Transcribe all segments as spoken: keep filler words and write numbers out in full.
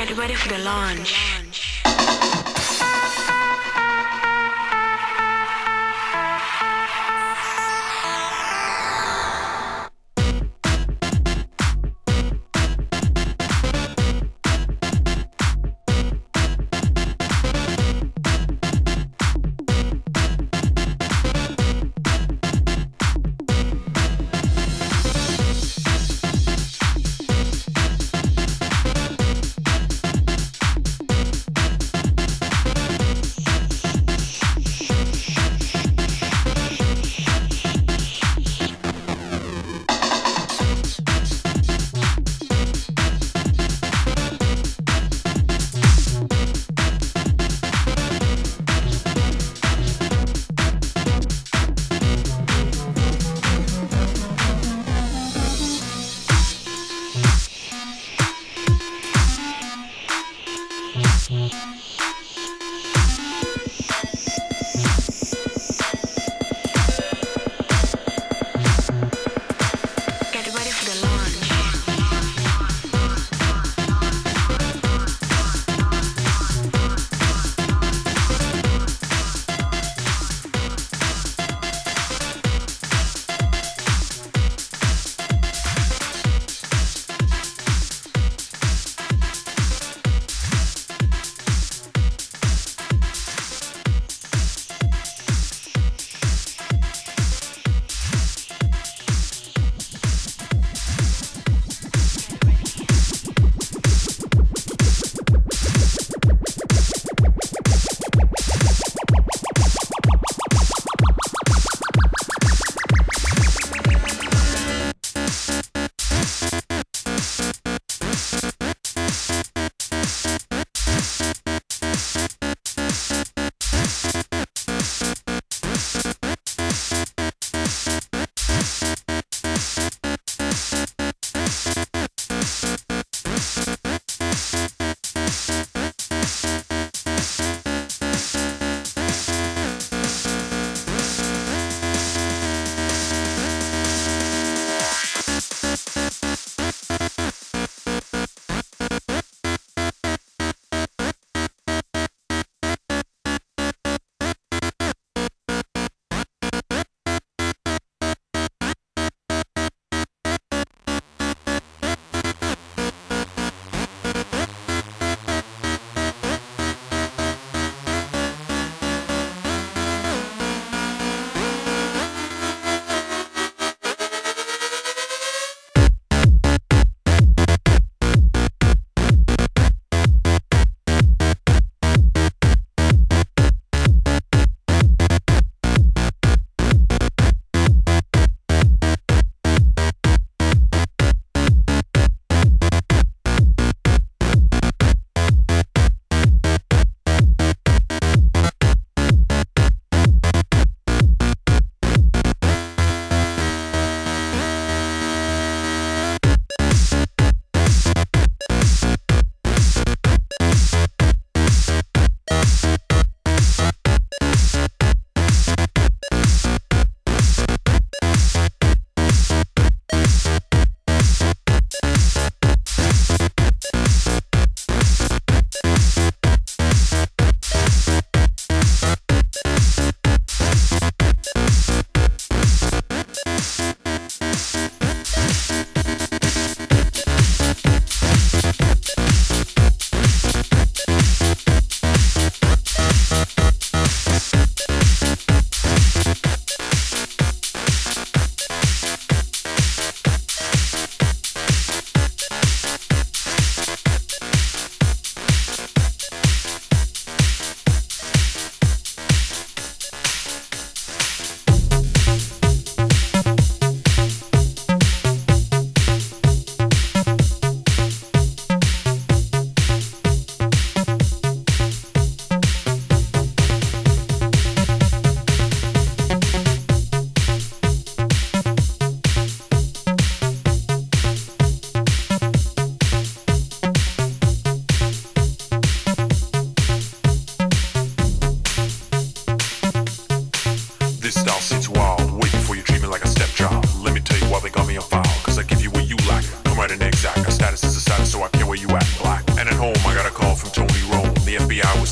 get ready for the launch.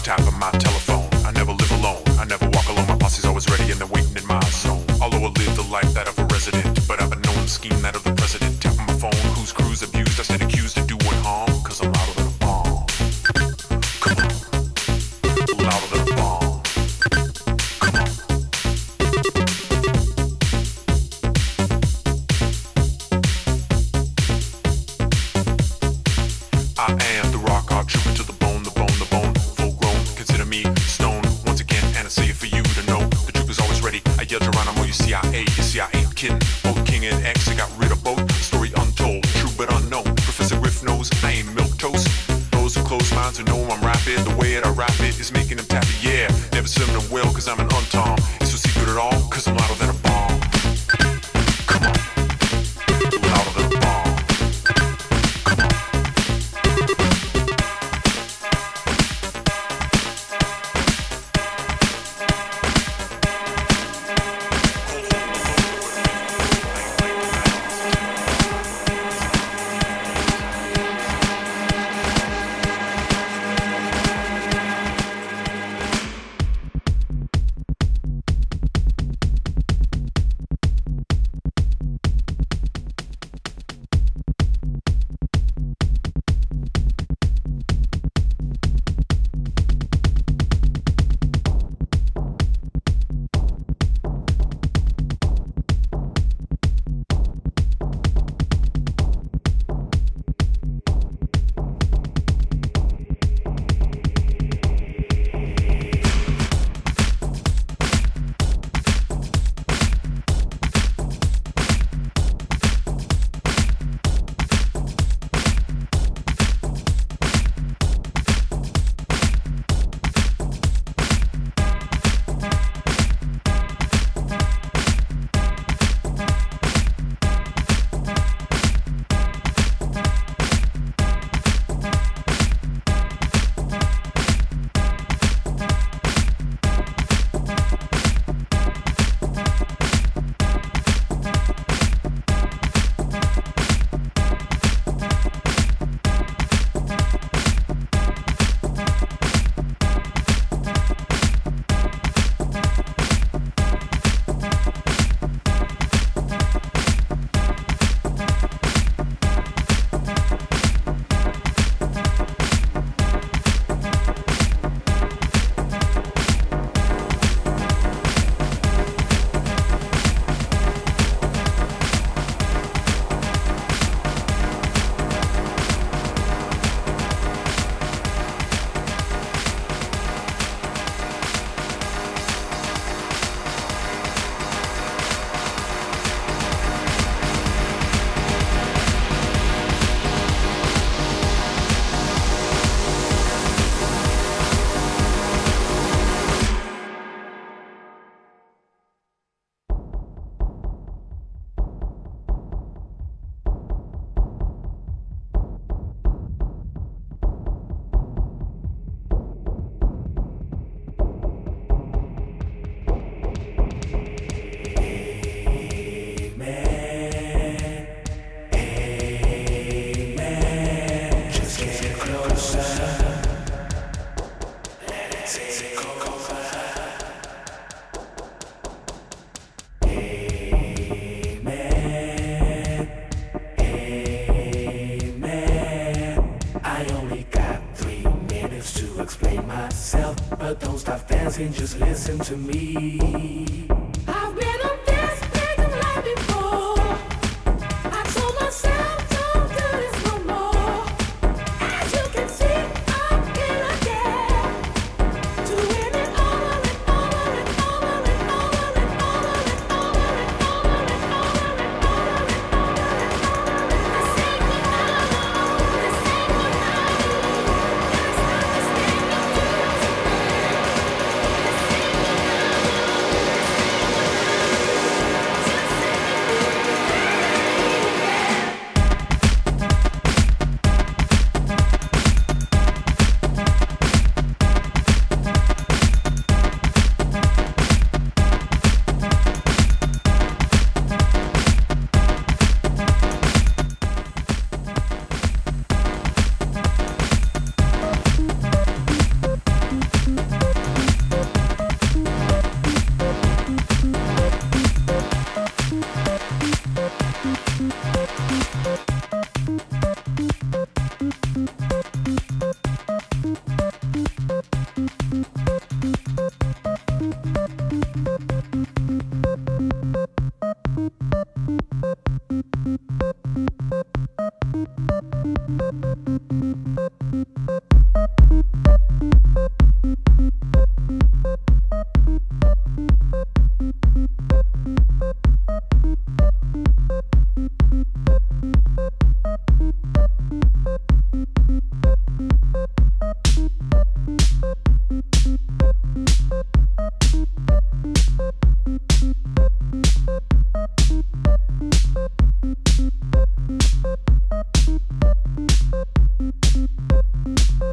tapping my telephone. I never live alone, I never walk alone. My posse's always ready and they're waiting in my zone. Although I live the life that of a resident, but I've been known to scheme that of the president. Tapping my phone, whose crew's abused, I stand accused of doing harm, cause I'm louder than a bomb. Come on, louder than a bomb. Come on. I am the rock hard trooper to the bone, the bone, the bone, full grown. Consider me stone once again, and I say it for you to know. The troop is always ready. I yell Geronimo, you C I A, you see I ain't kidding. Both King and X, I got rid of both. Story untold, true but unknown. Professor Riff knows I ain't milquetoast. Those who close minds who know I'm rapid. The way that I rap it is making them tappy, yeah. Never slim them well, cause I'm an untom. It's no secret at all, cause I'm louder than a bomb. Come on, louder than a bomb. Come on. Just listen to me. I've been on this big life before. I told myself don't do this no more. As you can see, I'm here again, doing it over and over and over and over and over and over and over and over and over and over and over. This ain't what I want. This ain't what I need. Gotta stop this thing and do it to me. This ain't what I want. Thank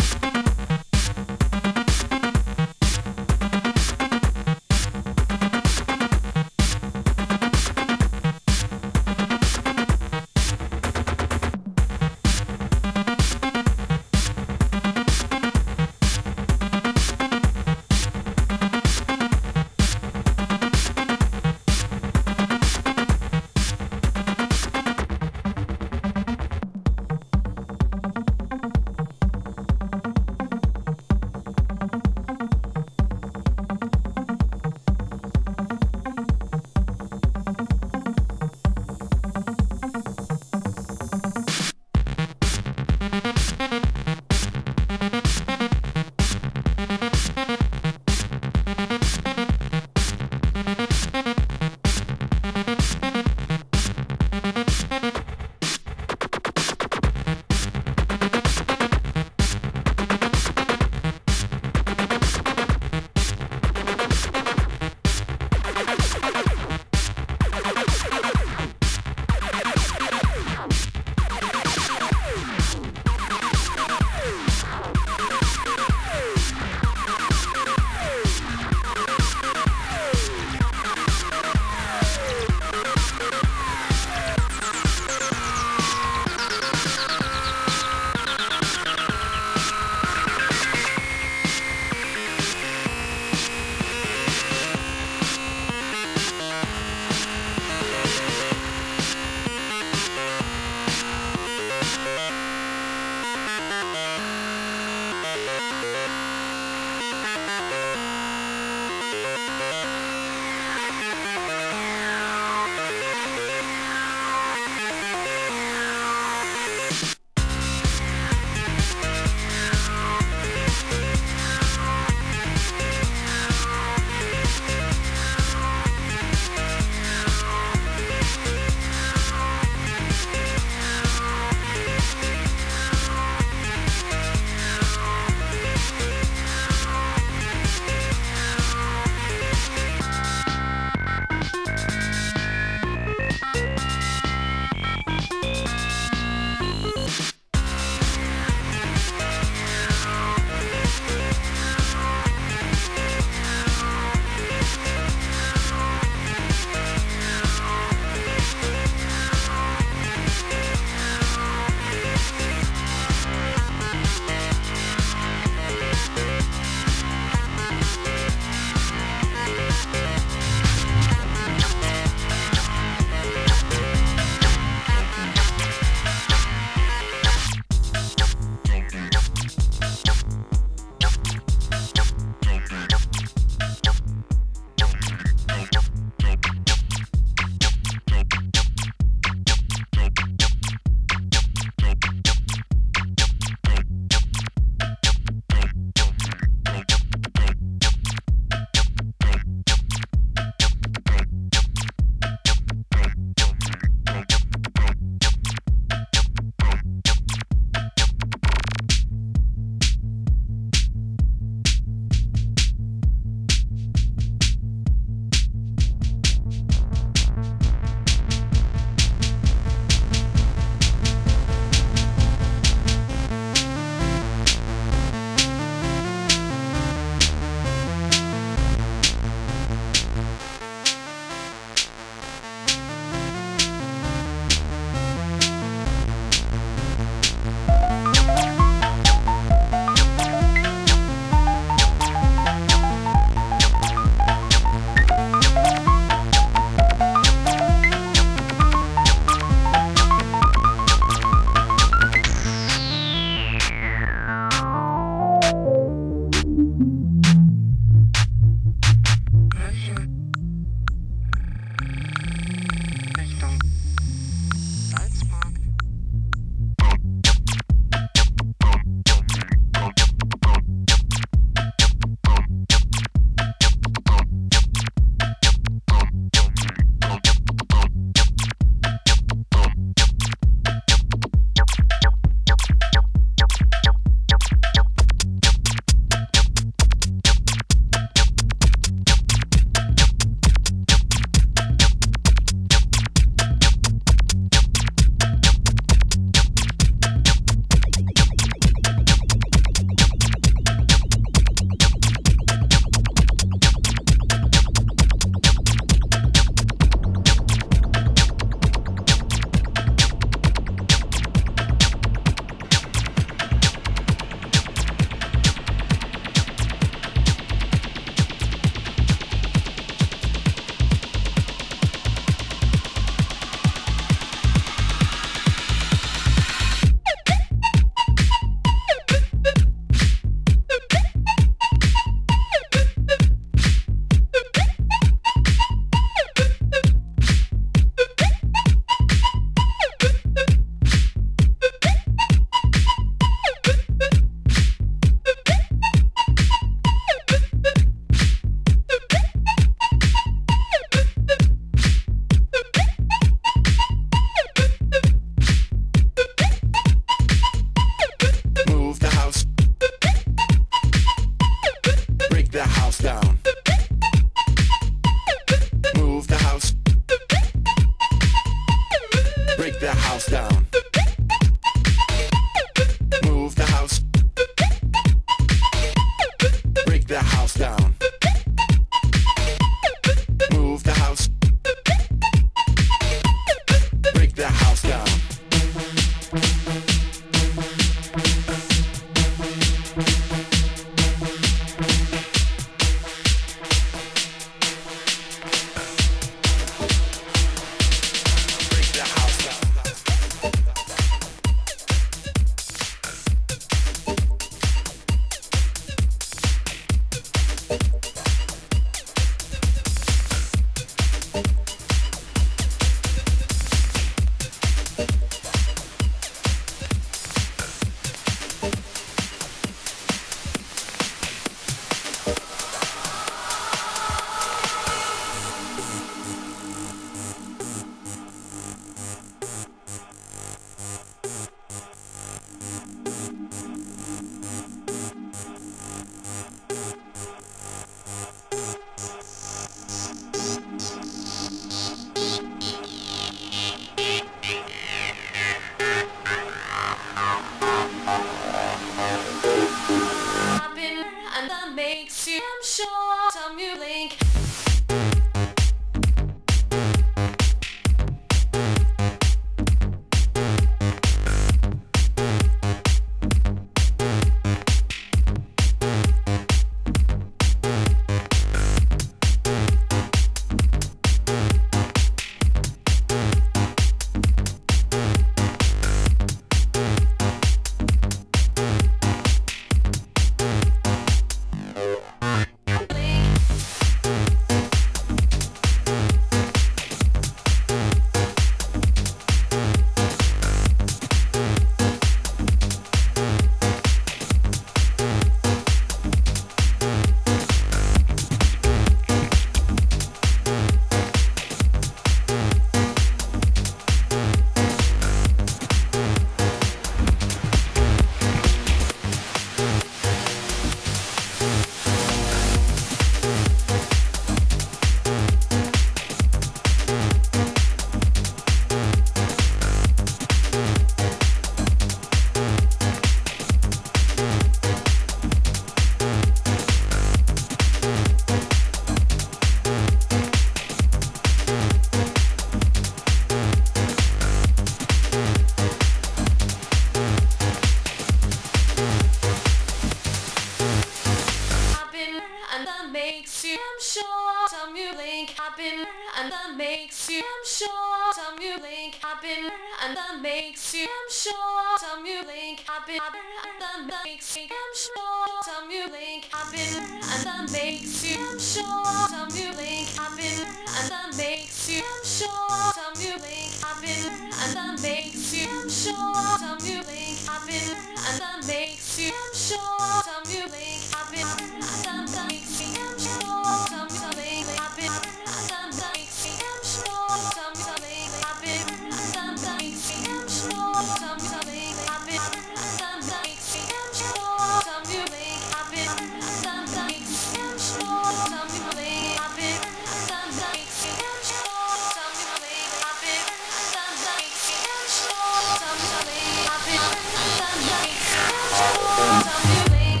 some you link happen and that makes you I'm sure some you link happen and that makes you I'm sure some you link happen and that makes you I'm sure some you link happen and that makes you I'm sure some you link happen and that makes you I'm sure some you link happen and that makes you I'm sure some you link happen and that makes you I'm sure some you link happen and that makes you I'm sure some you link happen and that makes you I'm sure some you link happen and that makes you I'm sure some you link happen and that makes you I'm sure some you link happen and that makes you I'm sure some you link happen and that makes you I'm sure some you link happen and that makes you I'm sure some you link happen and that makes you I'm sure some you link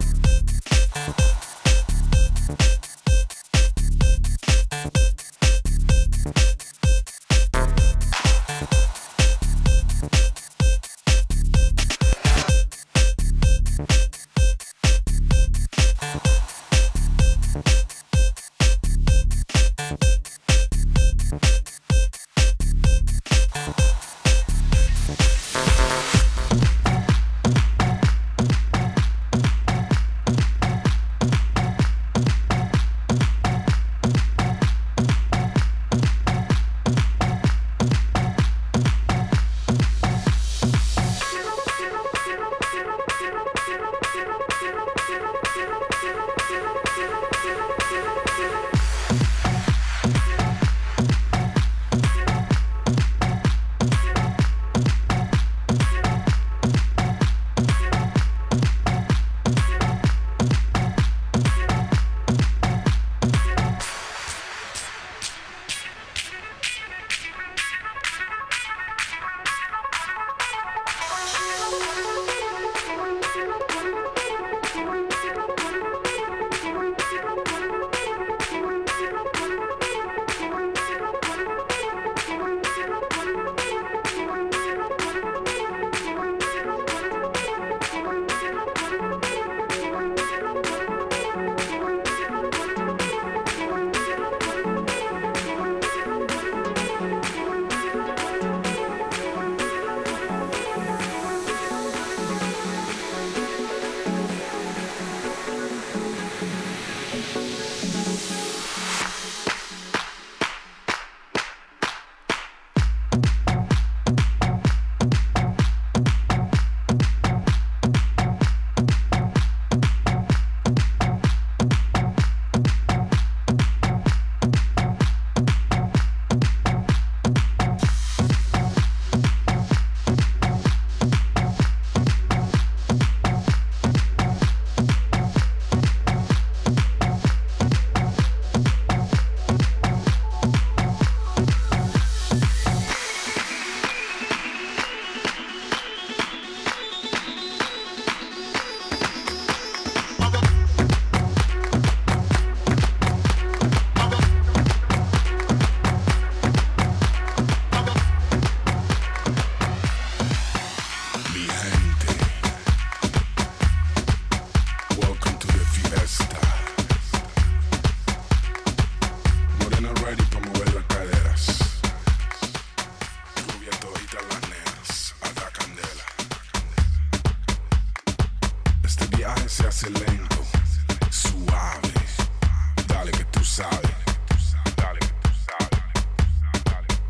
hace lento, suave. Dale que tú sabes. Dale que tú sabes. Dale que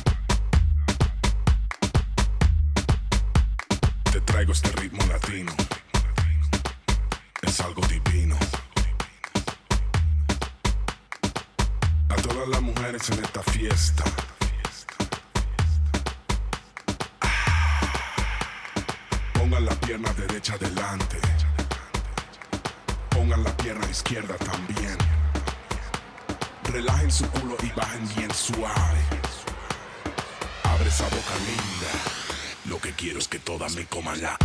tú sabes. Te traigo este ritmo latino. Es algo divino. A todas las mujeres en esta fiesta. Pongan la pierna derecha adelante. Pongan la pierna izquierda también. Relajen su culo y bajen bien suave. Abre esa boca linda. Lo que quiero es que todas me coman la.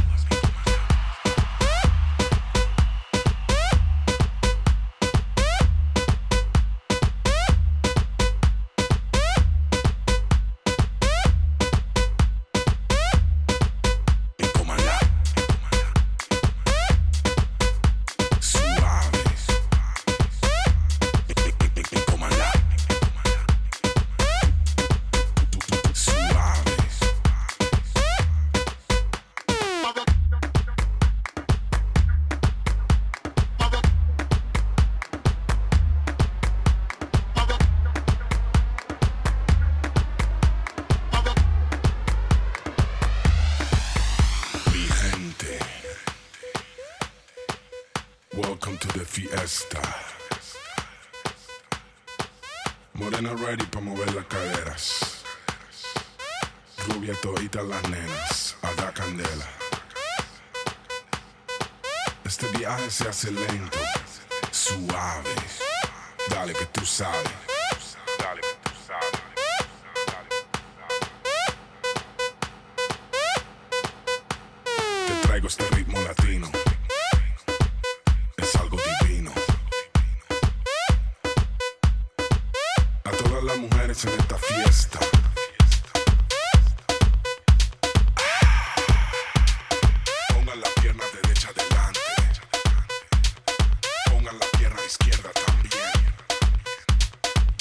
Welcome to the fiesta. Morena ready pa' mover las caderas. Rubia toditas las nenas, a dar candela. Este viaje se hace lento, suave. Dale que tú sabes. Dale que tú sabes. Te traigo este ritmo latino. Es algo divino. A todas las mujeres en esta fiesta. Pongan la pierna derecha adelante. Pongan la pierna izquierda también.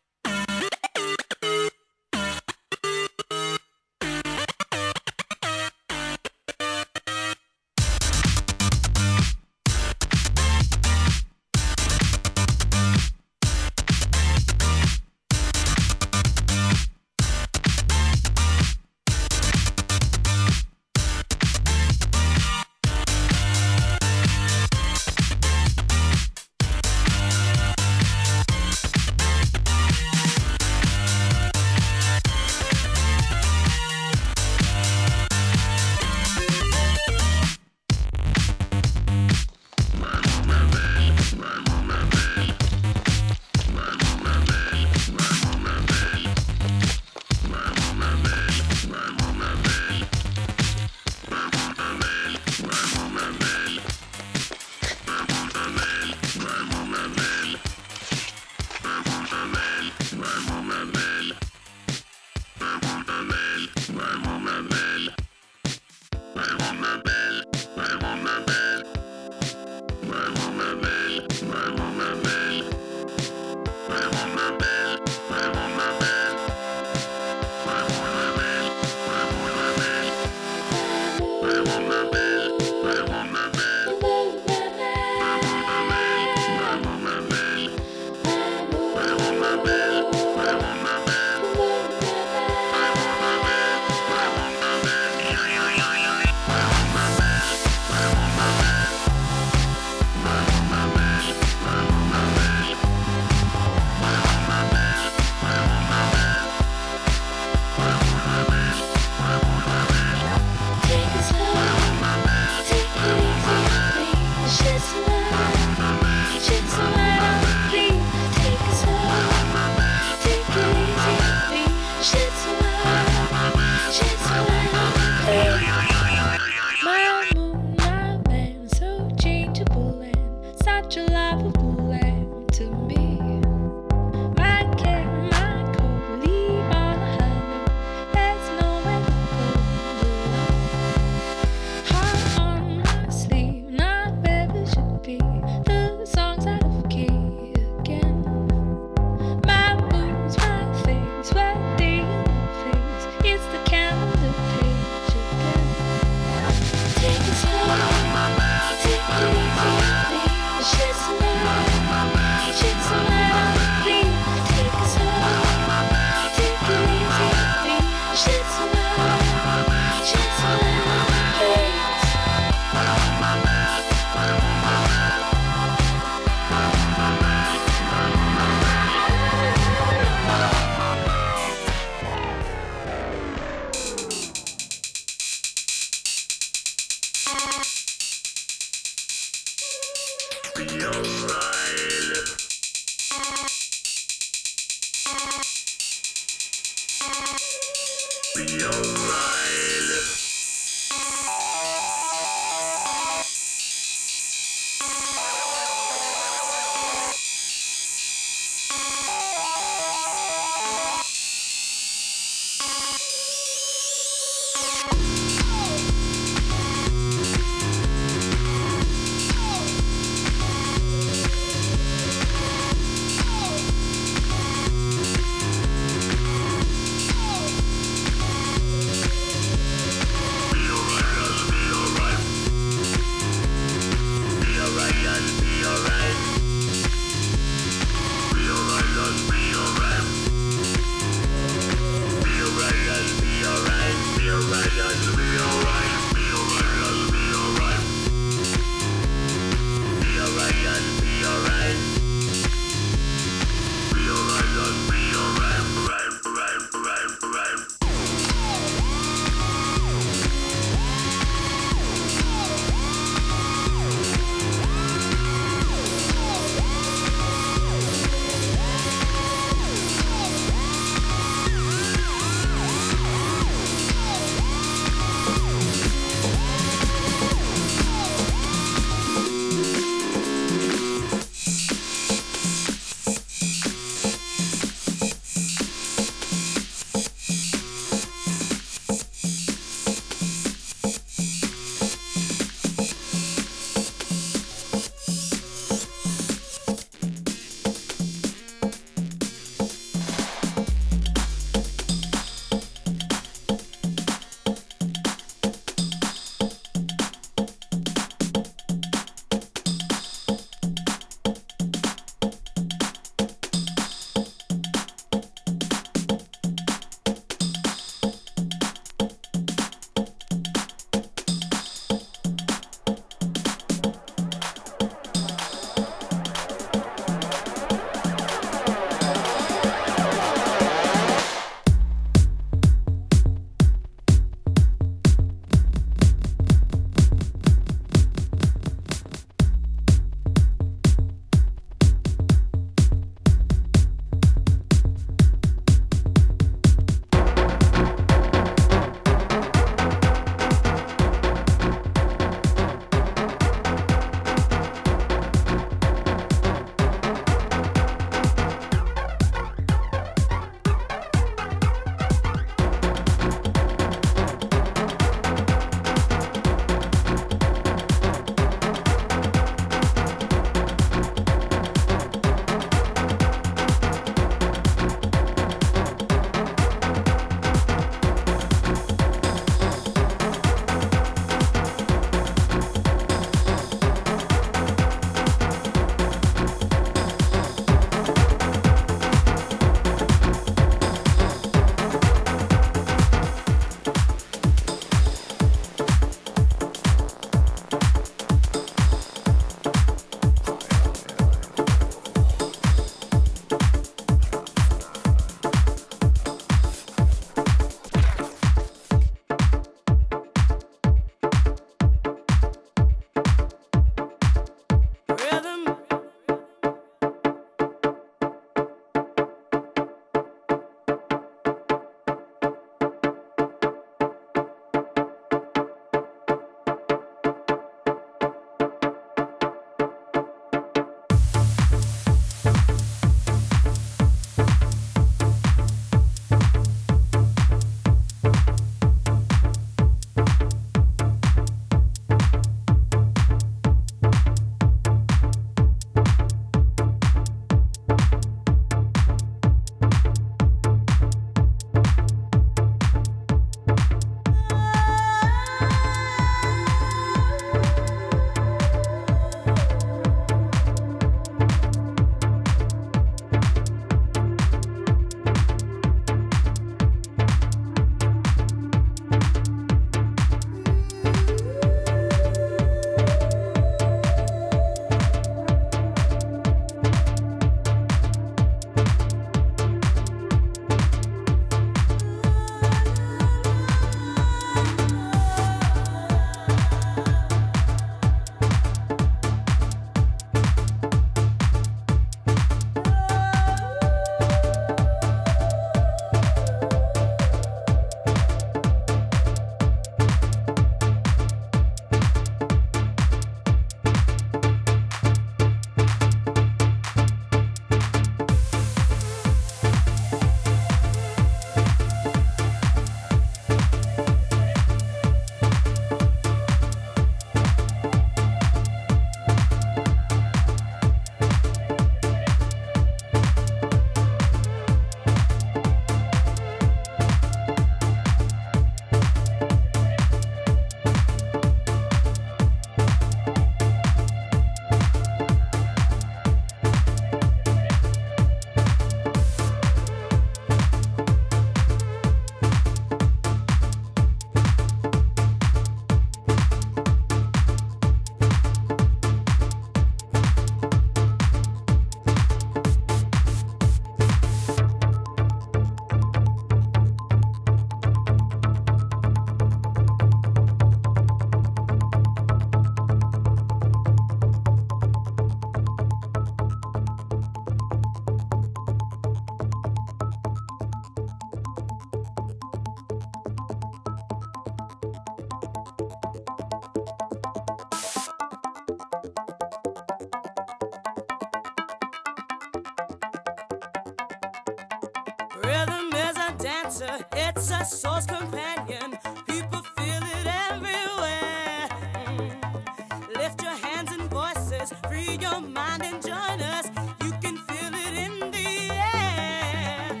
dancer, it's a soul's companion. People feel it everywhere. Mm. Lift your hands and voices, free your mind and join us. You can feel it in the air.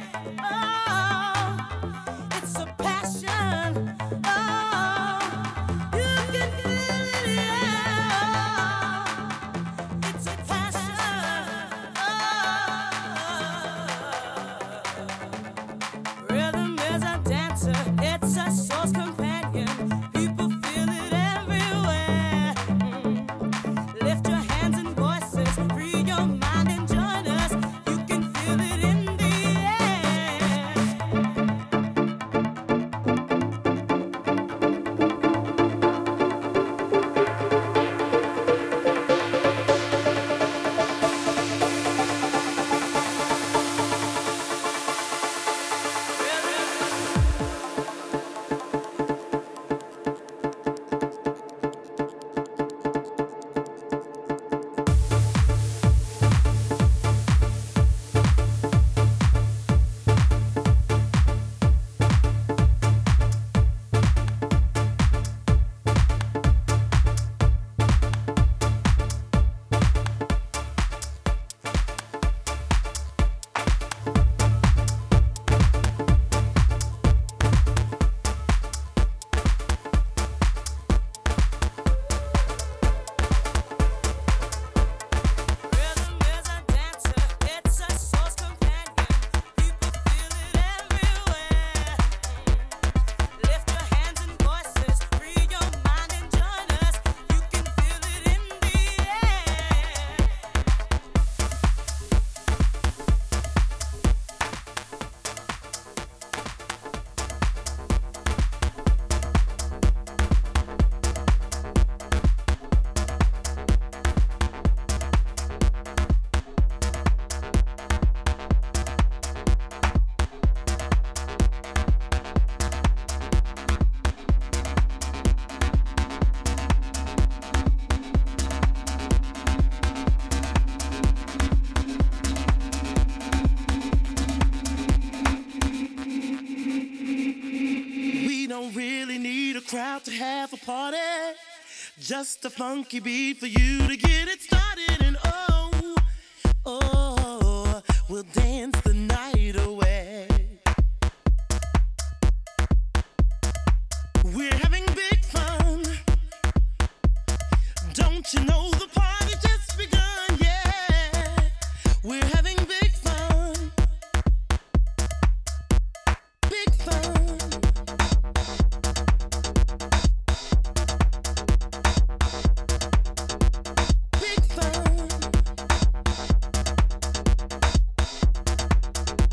Oh, it's a passion. Oh, you can feel it, yeah. It's a passion. Oh, rhythm is a dancer, it's a soul's companion. People feel it everywhere. Mm. Lift your hands and voices, free your mind and join us. You can feel it in the air. Rhythm is a dancer, it's a soul's companion. People feel it everywhere. Lift your hands and voices, free your mind and join us. You can feel it in the air. We don't really need a crowd to have a party. Just a funky beat for you to get it started. And oh, oh, we'll dance the night away. We're having big fun. Don't you know the party just begun? Yeah, we're having big fun. Big fun. Big fun.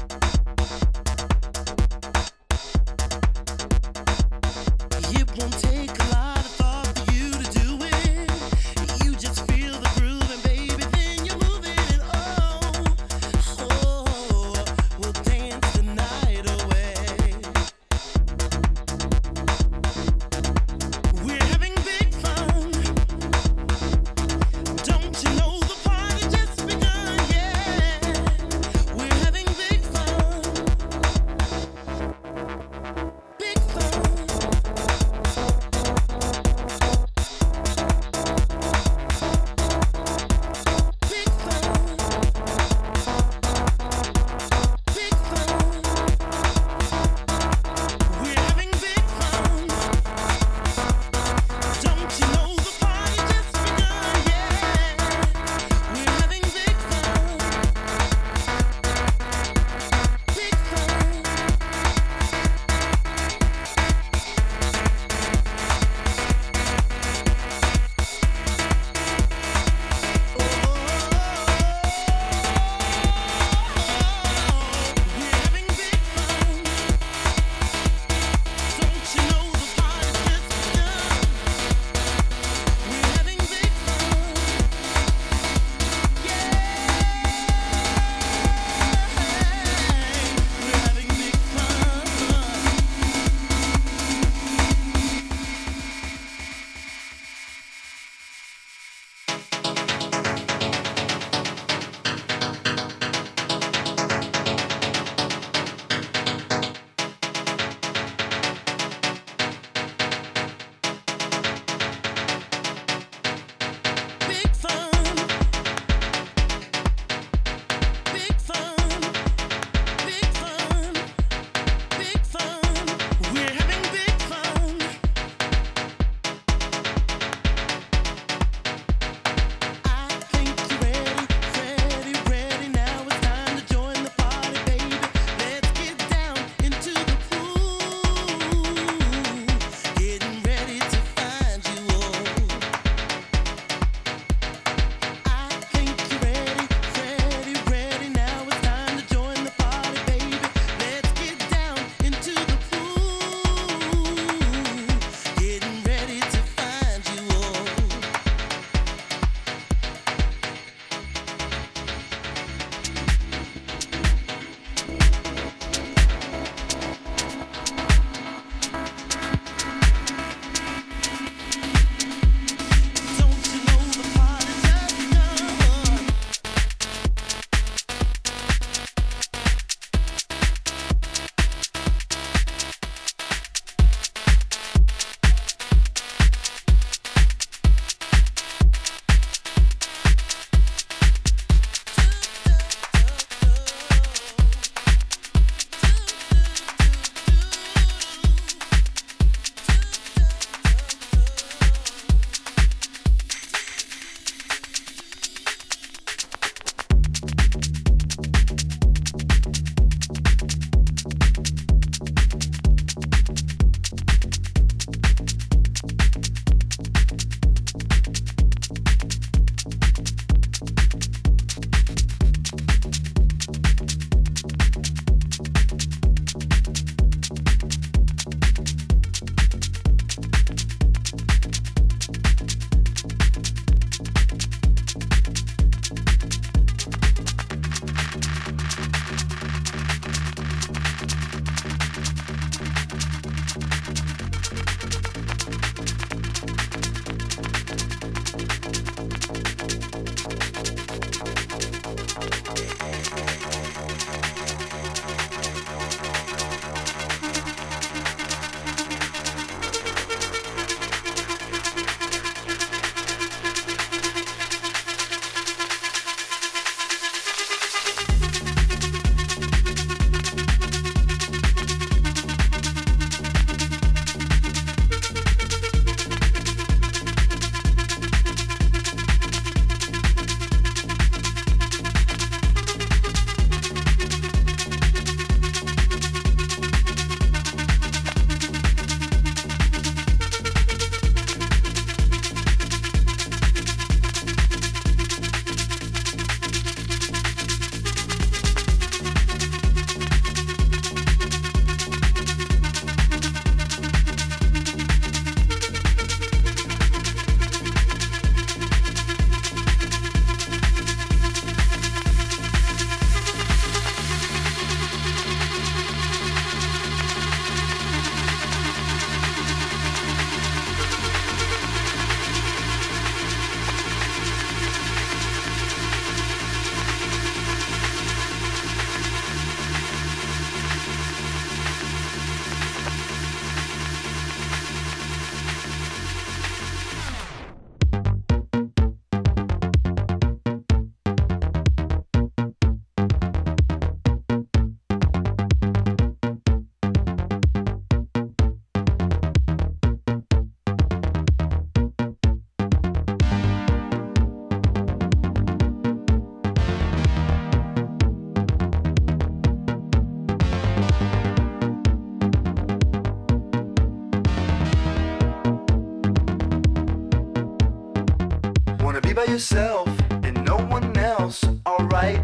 by yourself and no one else, alright?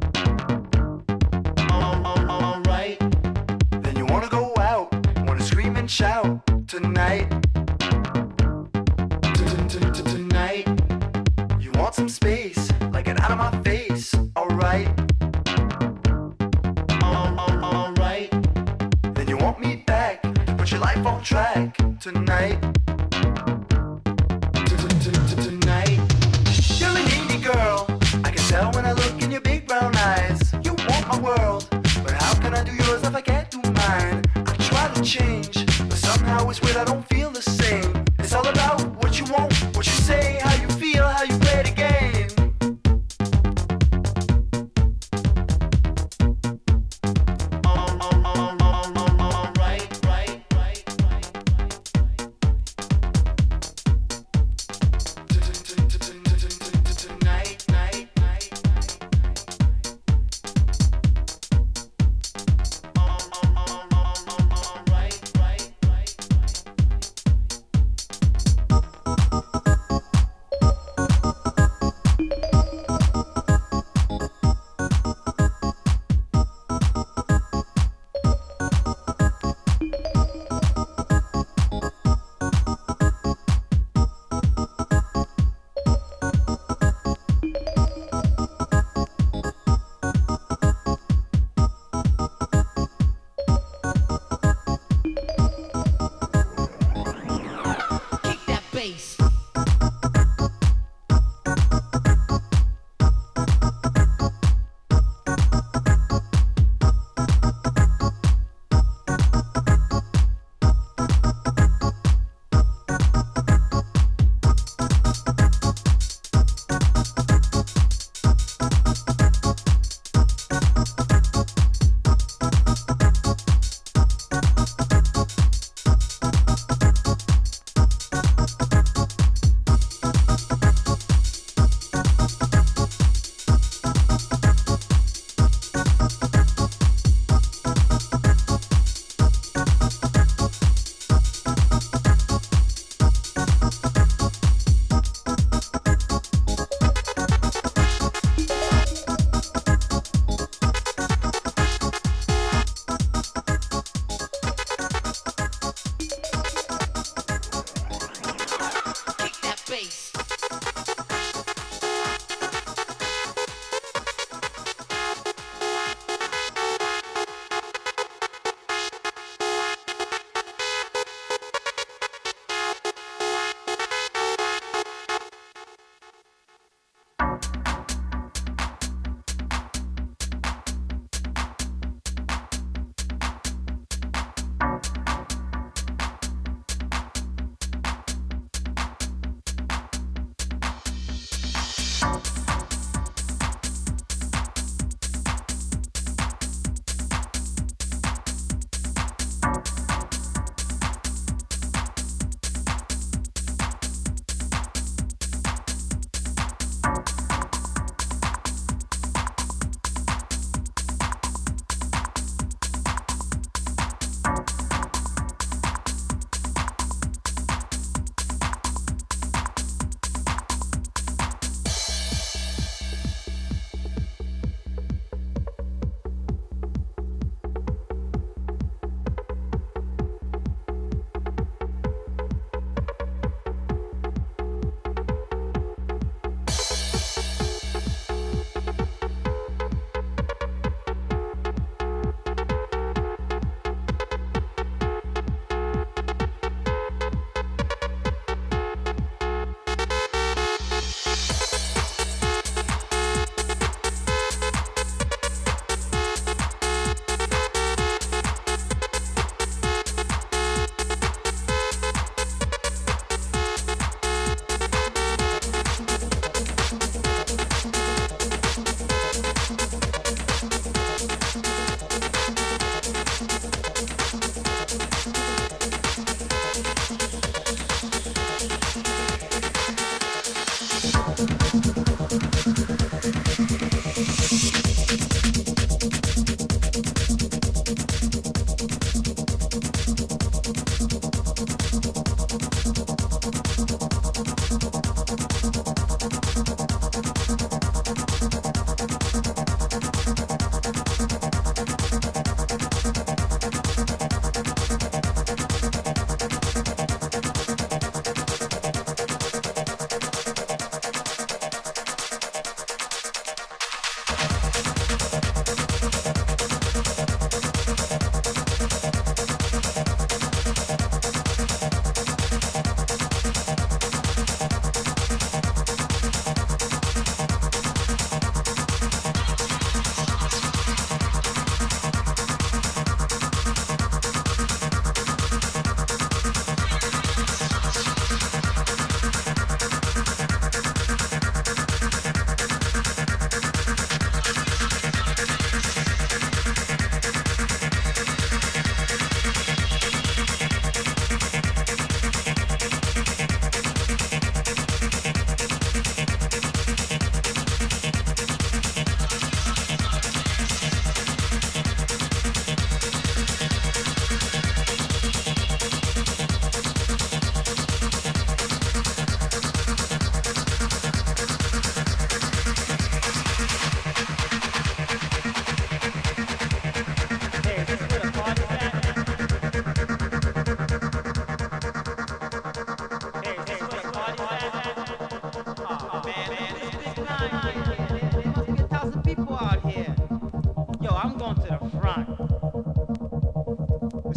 Alright. Then you wanna go out, wanna scream and shout tonight. Tonight. You want some space, like an out of my face, alright? Alright. Then you want me back, to put your life on track tonight. Tonight. You're a needy girl, I can tell when I look in your big brown eyes. You want my world, but how can I do yours if I can't do mine? I try to change, but somehow it's weird, I don't feel the same. It's all about what you want, what you say, how you feel, how you play the game.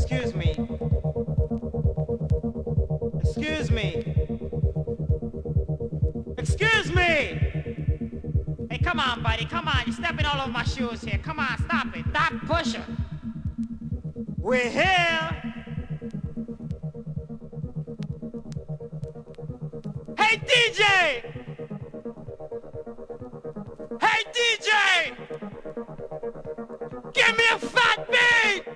Excuse me. Excuse me. Excuse me! Hey, come on, buddy. Come on. You're stepping all over my shoes here. Come on, stop it. Stop pushing. We're here. Hey, D J! Hey, D J! Give me a fat beat!